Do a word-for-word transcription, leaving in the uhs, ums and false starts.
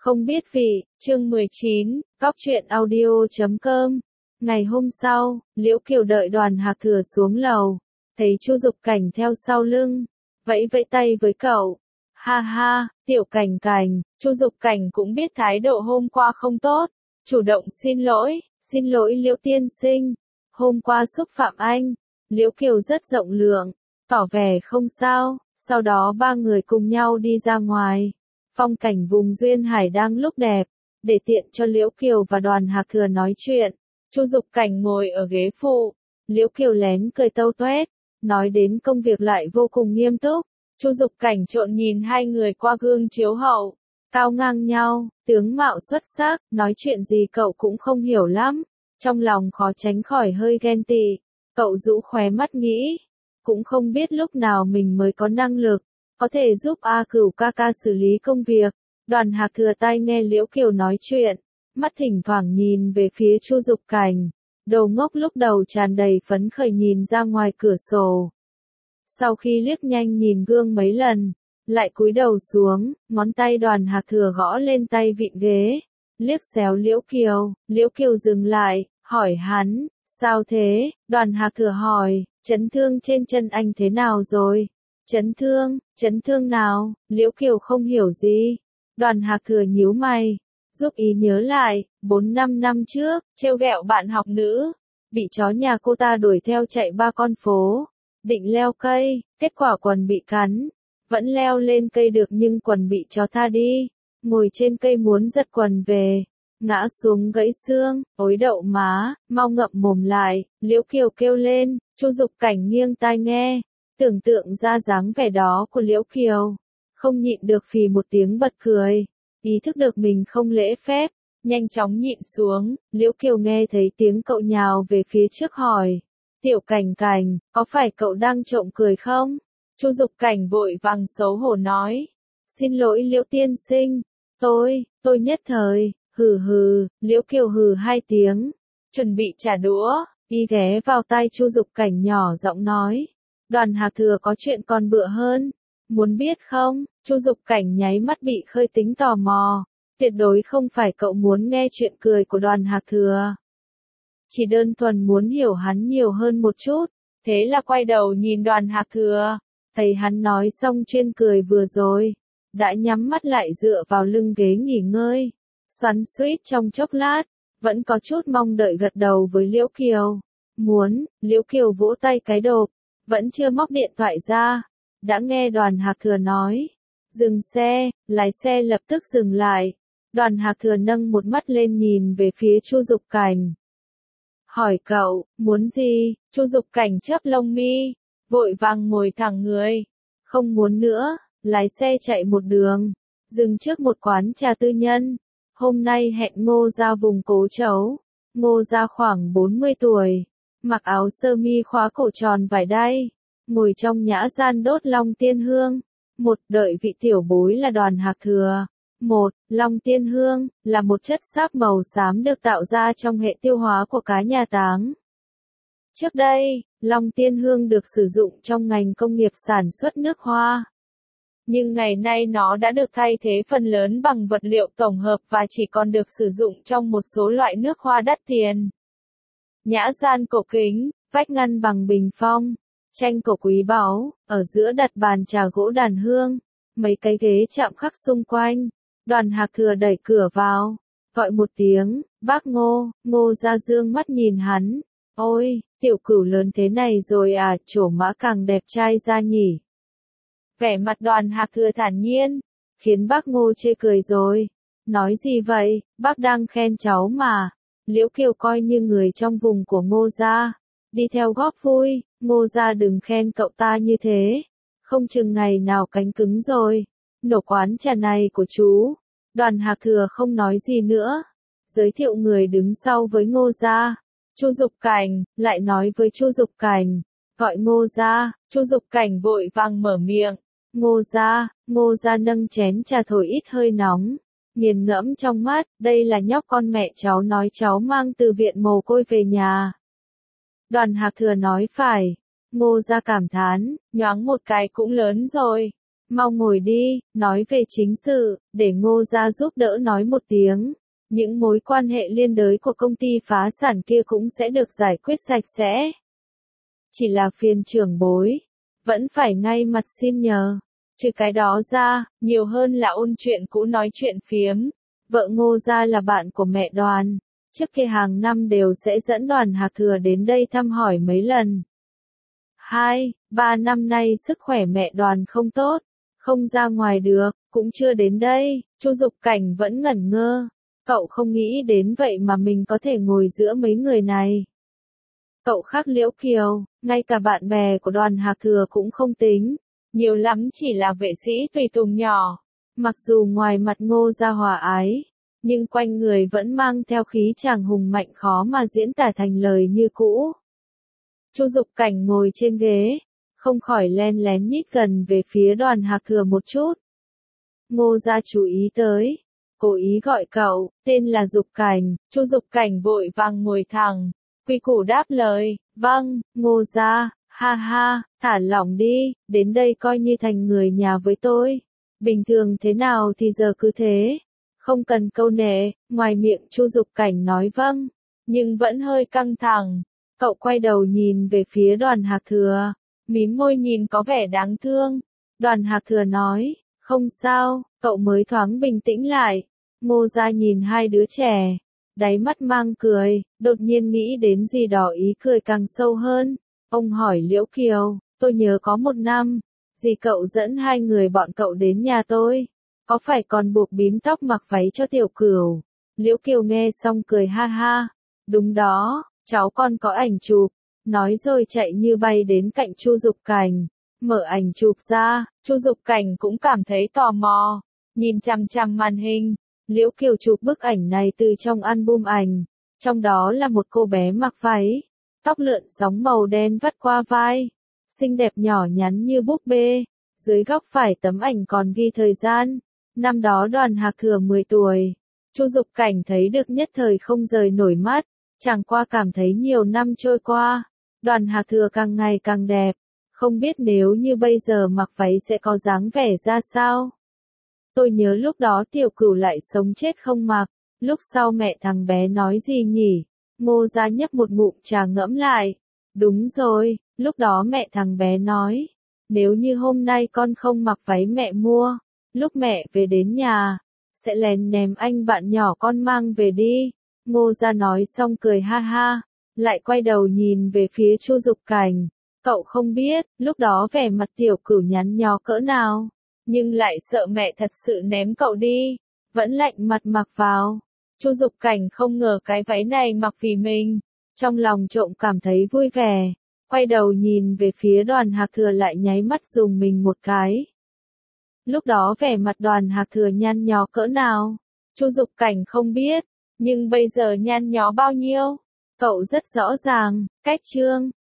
Không biết vị, chương mười chín, cóc truyện audio chấm com. Ngày hôm sau, Liễu Kiều đợi Đoàn Hạc Thừa xuống lầu, thấy Chu Dục Cảnh theo sau lưng, vẫy vẫy tay với cậu. Ha ha, Tiểu Cảnh Cảnh, Chu Dục Cảnh cũng biết thái độ hôm qua không tốt, chủ động xin lỗi, xin lỗi Liễu tiên sinh, hôm qua xúc phạm anh. Liễu Kiều rất rộng lượng, tỏ vẻ không sao, sau đó ba người cùng nhau đi ra ngoài. Phong cảnh vùng duyên hải đang lúc đẹp, để tiện cho Liễu Kiều và Đoàn Hạc Thừa nói chuyện. Chu Dục Cảnh ngồi ở ghế phụ, Liễu Kiều lén cười tâu toét, nói đến công việc lại vô cùng nghiêm túc. Chu Dục Cảnh trộn nhìn hai người qua gương chiếu hậu, cao ngang nhau, tướng mạo xuất sắc, nói chuyện gì cậu cũng không hiểu lắm, trong lòng khó tránh khỏi hơi ghen tị. Cậu rũ khóe mắt nghĩ, cũng không biết lúc nào mình mới có năng lực, có thể giúp A Cửu ca ca xử lý công việc. Đoàn Hạc Thừa tai nghe Liễu Kiều nói chuyện, mắt thỉnh thoảng nhìn về phía Chu Dục Cảnh, đầu ngốc lúc đầu tràn đầy phấn khởi nhìn ra ngoài cửa sổ. Sau khi liếc nhanh nhìn gương mấy lần, lại cúi đầu xuống, ngón tay Đoàn Hạc Thừa gõ lên tay vịn ghế, liếc xéo Liễu Kiều. Liễu Kiều dừng lại, hỏi hắn, sao thế? Đoàn Hạc Thừa hỏi, chấn thương trên chân anh thế nào rồi? Chấn thương, chấn thương nào? Liễu Kiều không hiểu gì. Đoàn Hạc Thừa nhíu mày, giúp ý nhớ lại, bốn năm năm trước, trêu ghẹo bạn học nữ, bị chó nhà cô ta đuổi theo chạy ba con phố, định leo cây, kết quả quần bị cắn, vẫn leo lên cây được nhưng quần bị chó tha đi, ngồi trên cây muốn giật quần về, ngã xuống gãy xương, ối đậu má, mau ngậm mồm lại. Liễu Kiều kêu lên. Chu Dục Cảnh nghiêng tai nghe, tưởng tượng ra dáng vẻ đó của Liễu Kiều, không nhịn được phì một tiếng bật cười, ý thức được mình không lễ phép, nhanh chóng nhịn xuống. Liễu Kiều nghe thấy tiếng cậu nhào về phía trước hỏi, Tiểu Cảnh Cảnh, có phải cậu đang trộm cười không? Chu Dục Cảnh vội vàng xấu hổ nói, xin lỗi Liễu tiên sinh, tôi, tôi nhất thời, hừ hừ. Liễu Kiều hừ hai tiếng, chuẩn bị trả đũa, đi ghé vào tai Chu Dục Cảnh nhỏ giọng nói, Đoàn Hạc Thừa có chuyện còn bựa hơn, muốn biết không? Chu Dục Cảnh nháy mắt bị khơi tính tò mò, tuyệt đối không phải cậu muốn nghe chuyện cười của Đoàn Hạc Thừa, chỉ đơn thuần muốn hiểu hắn nhiều hơn một chút. Thế là quay đầu nhìn Đoàn Hạc Thừa, thấy hắn nói xong chuyên cười vừa rồi, đã nhắm mắt lại dựa vào lưng ghế nghỉ ngơi, xoắn xuýt trong chốc lát, vẫn có chút mong đợi gật đầu với Liễu Kiều. Muốn. Liễu Kiều vỗ tay cái đột, vẫn chưa móc điện thoại ra, đã nghe Đoàn Hạc Thừa nói, dừng xe. Lái xe lập tức dừng lại, Đoàn Hạc Thừa nâng một mắt lên nhìn về phía Chu Dục Cảnh, hỏi cậu, muốn gì? Chu Dục Cảnh chớp lông mi, vội vàng ngồi thẳng người, không muốn nữa. Lái xe chạy một đường, dừng trước một quán trà tư nhân. Hôm nay hẹn Ngô Gia vùng Cố Chấu. Ngô Gia khoảng bốn mươi tuổi, mặc áo sơ mi khóa cổ tròn vải đay, ngồi trong nhã gian đốt long tiên hương. Một, đợi vị tiểu bối là Đoàn Hạc Thừa. Một, long tiên hương là một chất sáp màu xám được tạo ra trong hệ tiêu hóa của cá nhà táng. Trước đây, long tiên hương được sử dụng trong ngành công nghiệp sản xuất nước hoa. Nhưng ngày nay nó đã được thay thế phần lớn bằng vật liệu tổng hợp và chỉ còn được sử dụng trong một số loại nước hoa đắt tiền. Nhã gian cổ kính, vách ngăn bằng bình phong, tranh cổ quý báu, ở giữa đặt bàn trà gỗ đàn hương, mấy cái ghế chạm khắc xung quanh. Đoàn Hạc Thừa đẩy cửa vào, gọi một tiếng, bác Ngô. Ngô ra dương mắt nhìn hắn, ôi, tiểu cửu lớn thế này rồi à, trổ mã càng đẹp trai ra nhỉ. Vẻ mặt Đoàn Hạc Thừa thản nhiên, khiến bác Ngô chê cười rồi. Nói gì vậy, bác đang khen cháu mà. Liễu Kiều coi như người trong vùng của Ngô gia, đi theo góp vui. Ngô gia đừng khen cậu ta như thế, không chừng ngày nào cánh cứng rồi. Nổ quán trà này của chú. Đoàn Hạc Thừa không nói gì nữa, giới thiệu người đứng sau với Ngô gia. Chu Dục Cảnh, lại nói với Chu Dục Cảnh, gọi Ngô gia. Chu Dục Cảnh vội vàng mở miệng, Ngô gia. Ngô gia nâng chén trà thổi ít hơi nóng, nghiền ngẫm trong mắt, đây là nhóc con mẹ cháu nói cháu mang từ viện mồ côi về nhà. Đoàn Hạc Thừa nói phải. Ngô gia cảm thán, nhoáng một cái cũng lớn rồi. Mau ngồi đi, nói về chính sự, để Ngô gia giúp đỡ nói một tiếng. Những mối quan hệ liên đới của công ty phá sản kia cũng sẽ được giải quyết sạch sẽ. Chỉ là phiền trưởng bối, vẫn phải ngay mặt xin nhờ. Trừ cái đó ra, nhiều hơn là ôn chuyện cũ nói chuyện phiếm. Vợ Ngô gia là bạn của mẹ Đoàn. Trước kia hàng năm đều sẽ dẫn Đoàn Hạc Thừa đến đây thăm hỏi mấy lần. Hai, ba năm nay sức khỏe mẹ Đoàn không tốt, không ra ngoài được, cũng chưa đến đây. Chu Dục Cảnh vẫn ngẩn ngơ. Cậu không nghĩ đến vậy mà mình có thể ngồi giữa mấy người này. Cậu khác Liễu Kiều, ngay cả bạn bè của Đoàn Hạc Thừa cũng không tính. Nhiều lắm chỉ là vệ sĩ tùy tùng nhỏ. Mặc dù ngoài mặt Ngô gia hòa ái, nhưng quanh người vẫn mang theo khí chàng hùng mạnh khó mà diễn tả thành lời như cũ. Chu Dục Cảnh ngồi trên ghế, không khỏi len lén nhích gần về phía Đoàn Hạc Thừa một chút. Ngô gia chú ý tới, cố ý gọi cậu, tên là Dục Cảnh. Chu Dục Cảnh vội vàng ngồi thẳng, quy củ đáp lời, vâng, Ngô gia, ha ha, thả lỏng đi, đến đây coi như thành người nhà với tôi. Bình thường thế nào thì giờ cứ thế, không cần câu nệ. Ngoài miệng Chu Dục Cảnh nói vâng, nhưng vẫn hơi căng thẳng. Cậu quay đầu nhìn về phía Đoàn Hạc Thừa, mím môi nhìn có vẻ đáng thương. Đoàn Hạc Thừa nói, không sao, cậu mới thoáng bình tĩnh lại. Ngô gia nhìn hai đứa trẻ, đáy mắt mang cười, đột nhiên nghĩ đến gì đó ý cười càng sâu hơn. Ông hỏi Liễu Kiều, tôi nhớ có một năm, dì cậu dẫn hai người bọn cậu đến nhà tôi, có phải còn buộc bím tóc mặc váy cho Tiểu Cửu? Liễu Kiều nghe xong cười ha ha, đúng đó, cháu con có ảnh chụp, nói rồi chạy như bay đến cạnh Chu Dục Cảnh, mở ảnh chụp ra. Chu Dục Cảnh cũng cảm thấy tò mò, nhìn chằm chằm màn hình. Liễu Kiều chụp bức ảnh này từ trong album ảnh, trong đó là một cô bé mặc váy, tóc lượn sóng màu đen vắt qua vai, xinh đẹp nhỏ nhắn như búp bê. Dưới góc phải tấm ảnh còn ghi thời gian, năm đó Đoàn Hạc Thừa mười tuổi. Chu Dục Cảnh thấy được nhất thời không rời nổi mắt, chẳng qua cảm thấy nhiều năm trôi qua, Đoàn Hạc Thừa càng ngày càng đẹp, không biết nếu như bây giờ mặc váy sẽ có dáng vẻ ra sao. Tôi nhớ lúc đó Tiểu Cửu lại sống chết không mặc, lúc sau mẹ thằng bé nói gì nhỉ? Ngô gia nhấp một ngụm trà ngẫm lại. Đúng rồi, lúc đó mẹ thằng bé nói, nếu như hôm nay con không mặc váy mẹ mua, lúc mẹ về đến nhà, sẽ lén ném anh bạn nhỏ con mang về đi. Ngô gia nói xong cười ha ha, lại quay đầu nhìn về phía Chu Dục Cảnh. Cậu không biết, lúc đó vẻ mặt Tiểu Cửu nhắn nhó cỡ nào, nhưng lại sợ mẹ thật sự ném cậu đi, vẫn lạnh mặt mặc vào. Chu Dục Cảnh không ngờ cái váy này mặc vì mình, trong lòng trộm cảm thấy vui vẻ, quay đầu nhìn về phía Đoàn Hạc Thừa lại nháy mắt dùng mình một cái. Lúc đó vẻ mặt Đoàn Hạc Thừa nhăn nhó cỡ nào, Chu Dục Cảnh không biết, nhưng bây giờ nhăn nhó bao nhiêu, cậu rất rõ ràng. Cách chương